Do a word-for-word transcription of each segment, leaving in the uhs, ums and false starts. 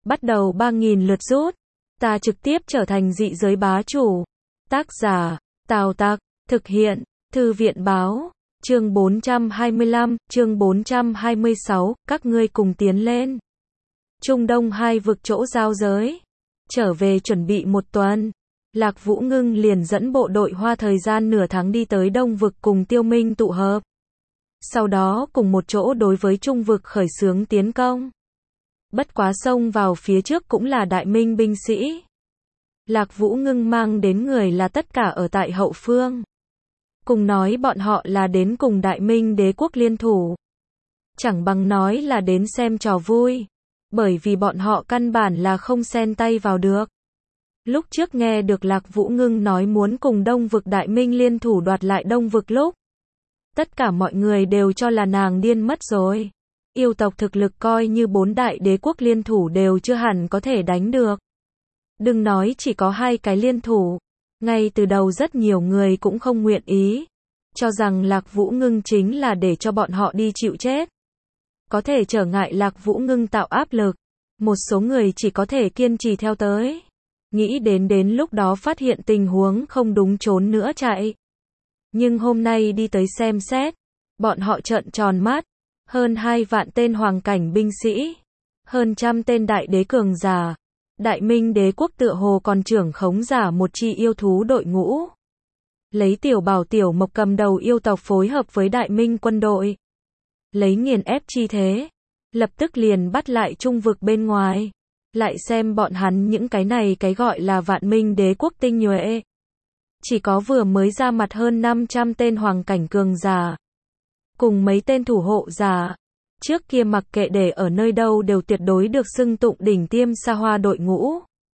bắt đầu ba nghìn lượt rút. Ta trực tiếp trở thành dị giới bá chủ. Tác giả, Tào Tặc, thực hiện, Thư viện báo. Chương bốn trăm hai mươi lăm, chương bốn trăm hai mươi sáu, các ngươi cùng tiến lên. Trung Đông hai vực chỗ giao giới. Trở về chuẩn bị một tuần. Lạc Vũ Ngưng liền dẫn bộ đội hoa thời gian nửa tháng đi tới Đông vực cùng Tiêu Minh tụ hợp. Sau đó cùng một chỗ đối với Trung vực khởi xướng tiến công. Bất quá xông vào phía trước cũng là Đại Minh binh sĩ. Lạc Vũ Ngưng mang đến người là tất cả ở tại hậu phương. Cùng nói bọn họ là đến cùng Đại Minh đế quốc liên thủ. Chẳng bằng nói là đến xem trò vui. Bởi vì bọn họ căn bản là không xen tay vào được. Lúc trước nghe được Lạc Vũ Ngưng nói muốn cùng Đông vực Đại Minh liên thủ đoạt lại Đông vực lúc. Tất cả mọi người đều cho là nàng điên mất rồi. Yêu tộc thực lực coi như bốn đại đế quốc liên thủ đều chưa hẳn có thể đánh được. Đừng nói chỉ có hai cái liên thủ. Ngay từ đầu rất nhiều người cũng không nguyện ý. Cho rằng Lạc Vũ Ngưng chính là để cho bọn họ đi chịu chết. Có thể trở ngại Lạc Vũ Ngưng tạo áp lực. Một số người chỉ có thể kiên trì theo tới. Nghĩ đến đến lúc đó phát hiện tình huống không đúng trốn nữa chạy. Nhưng hôm nay đi tới xem xét. Bọn họ trợn tròn mắt. Hơn hai vạn tên hoàng cảnh binh sĩ. Hơn trăm tên đại đế cường giả. Đại Minh đế quốc tựa hồ còn trưởng khống giả một chi yêu thú đội ngũ. Lấy Tiểu Bảo Tiểu Mộc cầm đầu yêu tộc phối hợp với Đại Minh quân đội. Lấy nghiền ép chi thế. Lập tức liền bắt lại Trung vực bên ngoài. Lại xem bọn hắn những cái này cái gọi là vạn Minh đế quốc tinh nhuệ. Chỉ có vừa mới ra mặt hơn năm trăm tên hoàng cảnh cường giả. Cùng mấy tên thủ hộ giả. Trước kia mặc kệ để ở nơi đâu đều tuyệt đối được xưng tụng đỉnh tiêm xa hoa đội ngũ.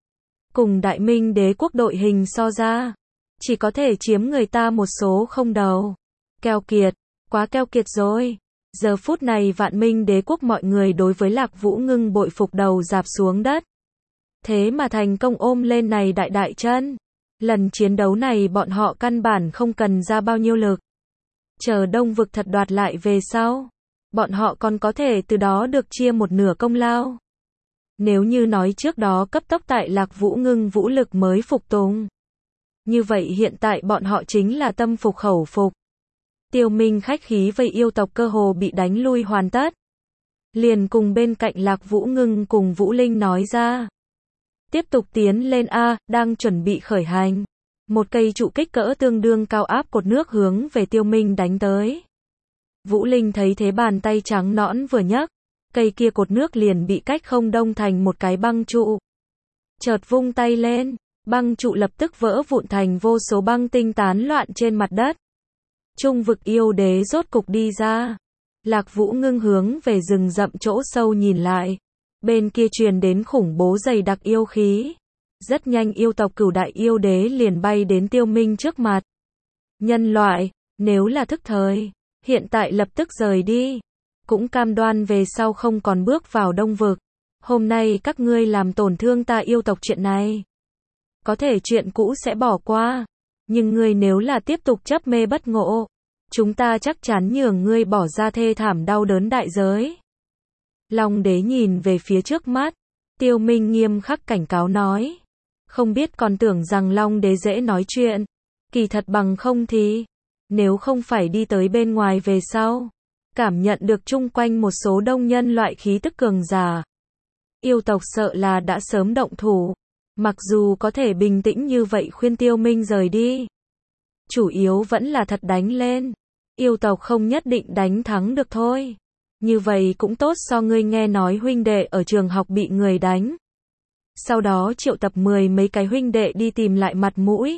Cùng Đại Minh đế quốc đội hình so ra. Chỉ có thể chiếm người ta một số không đầu. Keo kiệt, quá keo kiệt rồi. Giờ phút này vạn Minh đế quốc mọi người đối với Lạc Vũ Ngưng bội phục đầu rạp xuống đất. Thế mà thành công ôm lên này đại đại chân. Lần chiến đấu này bọn họ căn bản không cần ra bao nhiêu lực. Chờ Đông vực thật đoạt lại về sau. Bọn họ còn có thể từ đó được chia một nửa công lao. Nếu như nói trước đó cấp tốc tại Lạc Vũ Ngưng vũ lực mới phục tùng. Như vậy hiện tại bọn họ chính là tâm phục khẩu phục. Tiêu Minh khách khí vây yêu tộc cơ hồ bị đánh lui hoàn tất. Liền cùng bên cạnh Lạc Vũ Ngưng cùng Vũ Linh nói ra. Tiếp tục tiến lên A, đang chuẩn bị khởi hành. Một cây trụ kích cỡ tương đương cao áp cột nước hướng về Tiêu Minh đánh tới. Vũ Linh thấy thế bàn tay trắng nõn vừa nhấc. Cây kia cột nước liền bị cách không đông thành một cái băng trụ. Chợt vung tay lên. Băng trụ lập tức vỡ vụn thành vô số băng tinh tán loạn trên mặt đất. Trung vực yêu đế rốt cục đi ra. Lạc Vũ Ngưng hướng về rừng rậm chỗ sâu nhìn lại. Bên kia truyền đến khủng bố dày đặc yêu khí. Rất nhanh yêu tộc cửu đại yêu đế liền bay đến Tiêu Minh trước mặt. Nhân loại, nếu là thức thời, hiện tại lập tức rời đi. Cũng cam đoan về sau không còn bước vào Đông vực. Hôm nay các ngươi làm tổn thương ta yêu tộc chuyện này. Có thể chuyện cũ sẽ bỏ qua. Nhưng ngươi nếu là tiếp tục chấp mê bất ngộ, chúng ta chắc chắn nhường ngươi bỏ ra thê thảm đau đớn đại giới. Long đế nhìn về phía trước mắt. Tiêu Minh nghiêm khắc cảnh cáo nói. Không biết còn tưởng rằng Long đế dễ nói chuyện. Kỳ thật bằng không thì. Nếu không phải đi tới bên ngoài về sau. Cảm nhận được chung quanh một số đông nhân loại khí tức cường giả. Yêu tộc sợ là đã sớm động thủ. Mặc dù có thể bình tĩnh như vậy khuyên Tiêu Minh rời đi. Chủ yếu vẫn là thật đánh lên. Yêu tộc không nhất định đánh thắng được thôi. Như vậy cũng tốt so ngươi nghe nói huynh đệ ở trường học bị người đánh. Sau đó triệu tập mười mấy cái huynh đệ đi tìm lại mặt mũi.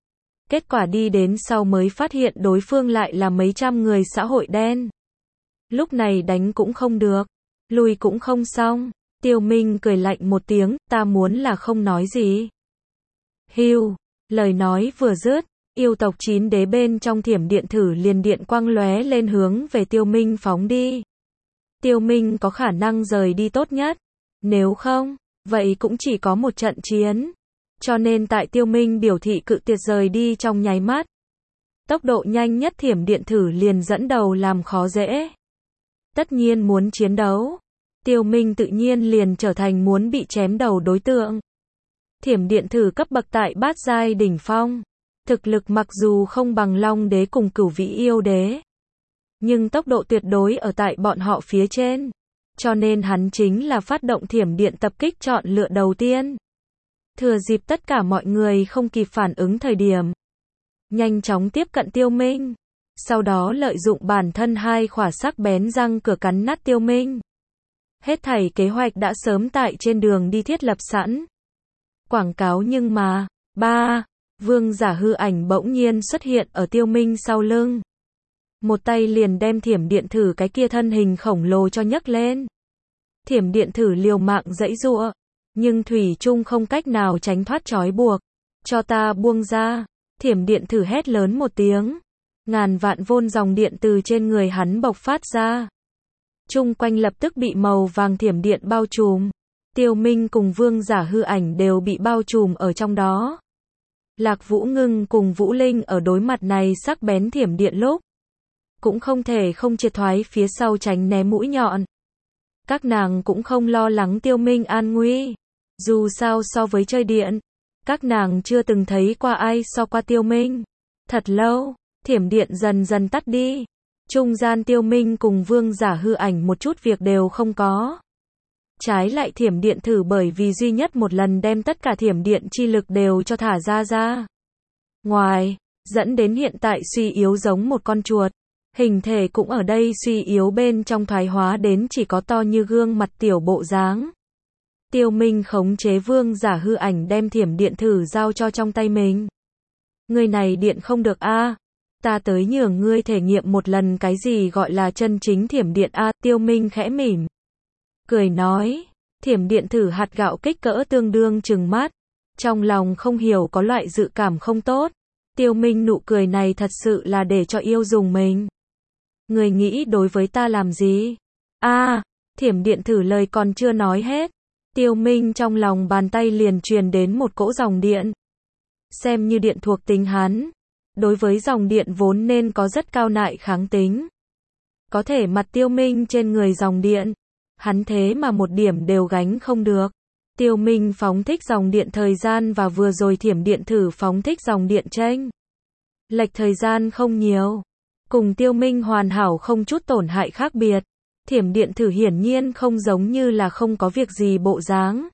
Kết quả đi đến sau mới phát hiện đối phương lại là mấy trăm người xã hội đen. Lúc này đánh cũng không được. Lùi cũng không xong. Tiêu Minh cười lạnh một tiếng, ta muốn là không nói gì. Hưu, lời nói vừa dứt, yêu tộc chín đế bên trong thiểm điện thử liền điện quang lóe lên hướng về Tiêu Minh phóng đi. Tiêu Minh có khả năng rời đi tốt nhất. Nếu không, vậy cũng chỉ có một trận chiến. Cho nên tại Tiêu Minh biểu thị cự tuyệt rời đi trong nháy mắt. Tốc độ nhanh nhất thiểm điện thử liền dẫn đầu làm khó dễ. Tất nhiên muốn chiến đấu. Tiêu Minh tự nhiên liền trở thành muốn bị chém đầu đối tượng. Thiểm điện thử cấp bậc tại bát giai đỉnh phong. Thực lực mặc dù không bằng Long đế cùng Cửu Vĩ yêu đế, nhưng tốc độ tuyệt đối ở tại bọn họ phía trên. Cho nên hắn chính là phát động thiểm điện tập kích chọn lựa đầu tiên. Thừa dịp tất cả mọi người không kịp phản ứng thời điểm, nhanh chóng tiếp cận Tiêu Minh. Sau đó lợi dụng bản thân hai khỏa sắc bén răng cửa cắn nát Tiêu Minh. Hết thảy kế hoạch đã sớm tại trên đường đi thiết lập sẵn. Quảng cáo nhưng mà, ba, vương giả hư ảnh bỗng nhiên xuất hiện ở Tiêu Minh sau lưng. Một tay liền đem thiểm điện thử cái kia thân hình khổng lồ cho nhấc lên. Thiểm điện thử liều mạng giãy giụa, nhưng thủy chung không cách nào tránh thoát trói buộc. Cho ta buông ra. Thiểm điện thử hét lớn một tiếng. Ngàn vạn vôn dòng điện từ trên người hắn bộc phát ra. Chung quanh lập tức bị màu vàng thiểm điện bao trùm. Tiêu Minh cùng vương giả hư ảnh đều bị bao trùm ở trong đó. Lạc Vũ Ngưng cùng Vũ Linh ở đối mặt này sắc bén thiểm điện lúc, cũng không thể không triệt thoái phía sau tránh né mũi nhọn. Các nàng cũng không lo lắng Tiêu Minh an nguy. Dù sao so với chơi điện, các nàng chưa từng thấy qua ai so qua Tiêu Minh. Thật lâu, thiểm điện dần dần tắt đi. Trung gian Tiêu Minh cùng vương giả hư ảnh một chút việc đều không có. Trái lại thiểm điện thử bởi vì duy nhất một lần đem tất cả thiểm điện chi lực đều cho thả ra ra ngoài, dẫn đến hiện tại suy yếu giống một con chuột. Hình thể cũng ở đây suy yếu bên trong thoái hóa đến chỉ có to như gương mặt tiểu bộ dáng. Tiêu Minh khống chế vương giả hư ảnh đem thiểm điện thử giao cho trong tay mình. Người này điện không được a, ta tới nhường ngươi thể nghiệm một lần cái gì gọi là chân chính thiểm điện a. Tiêu Minh khẽ mỉm cười nói, thiểm điện thử hạt gạo kích cỡ tương đương trừng mắt, trong lòng không hiểu có loại dự cảm không tốt. Tiêu Minh nụ cười này thật sự là để cho yêu dùng mình. Người nghĩ đối với ta làm gì? A, à, thiểm điện thử lời còn chưa nói hết. Tiêu Minh trong lòng bàn tay liền truyền đến một cỗ dòng điện. Xem như điện thuộc tính hắn, đối với dòng điện vốn nên có rất cao nại kháng tính. Có thể mặt Tiêu Minh trên người dòng điện, hắn thế mà một điểm đều gánh không được. Tiêu Minh phóng thích dòng điện thời gian và vừa rồi thiểm điện thử phóng thích dòng điện chênh lệch thời gian không nhiều, cùng Tiêu Minh hoàn hảo không chút tổn hại khác biệt. Thiểm điện thử hiển nhiên không giống như là không có việc gì bộ dáng.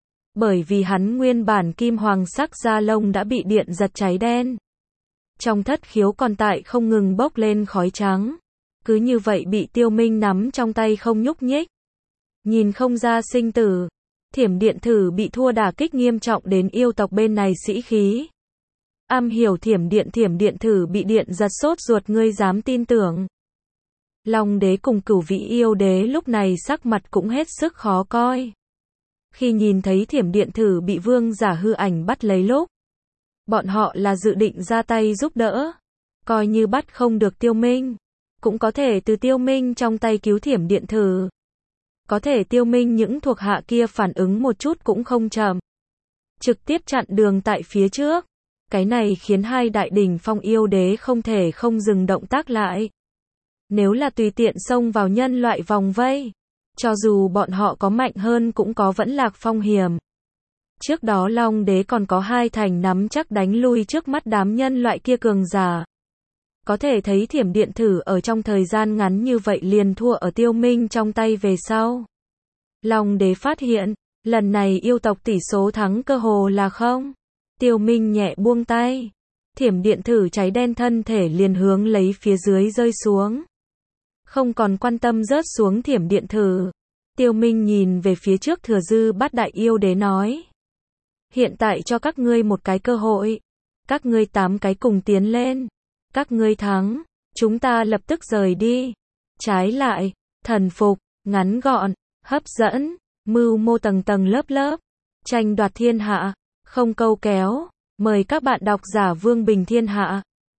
Bởi vì hắn nguyên bản kim hoàng sắc da lông đã bị điện giật cháy đen. Trong thất khiếu còn tại không ngừng bốc lên khói trắng. Cứ như vậy bị Tiêu Minh nắm trong tay không nhúc nhích. Nhìn không ra sinh tử. Thiểm điện thử bị thua đả kích nghiêm trọng đến yêu tộc bên này sĩ khí. Am hiểu thiểm điện thiểm điện thử bị điện giật sốt ruột ngươi dám tin tưởng. Long đế cùng Cửu Vĩ yêu đế lúc này sắc mặt cũng hết sức khó coi. Khi nhìn thấy thiểm điện thử bị vương giả hư ảnh bắt lấy lúc, bọn họ là dự định ra tay giúp đỡ. Coi như bắt không được Tiêu Minh, cũng có thể từ Tiêu Minh trong tay cứu thiểm điện thử. Có thể Tiêu Minh những thuộc hạ kia phản ứng một chút cũng không chậm. Trực tiếp chặn đường tại phía trước. Cái này khiến hai đại đỉnh phong yêu đế không thể không dừng động tác lại. Nếu là tùy tiện xông vào nhân loại vòng vây, cho dù bọn họ có mạnh hơn cũng có vẫn lạc phong hiểm. Trước đó Long đế còn có hai thành nắm chắc đánh lui trước mắt đám nhân loại kia cường giả. Có thể thấy thiểm điện thử ở trong thời gian ngắn như vậy liền thua ở Tiêu Minh trong tay về sau. Long đế phát hiện, lần này yêu tộc tỷ số thắng cơ hồ là không. Tiêu Minh nhẹ buông tay. Thiểm điện thử cháy đen thân thể liền hướng lấy phía dưới rơi xuống. Không còn quan tâm rớt xuống thiểm điện thử. Tiêu Minh nhìn về phía trước thừa dư bát đại yêu đế nói. Hiện tại cho các ngươi một cái cơ hội. Các ngươi tám cái cùng tiến lên. Các ngươi thắng, chúng ta lập tức rời đi. Trái lại, thần phục, ngắn gọn, hấp dẫn, mưu mô tầng tầng lớp lớp. Tranh đoạt thiên hạ, không câu kéo. Mời các bạn đọc giả Vương Bình Thiên Hạ.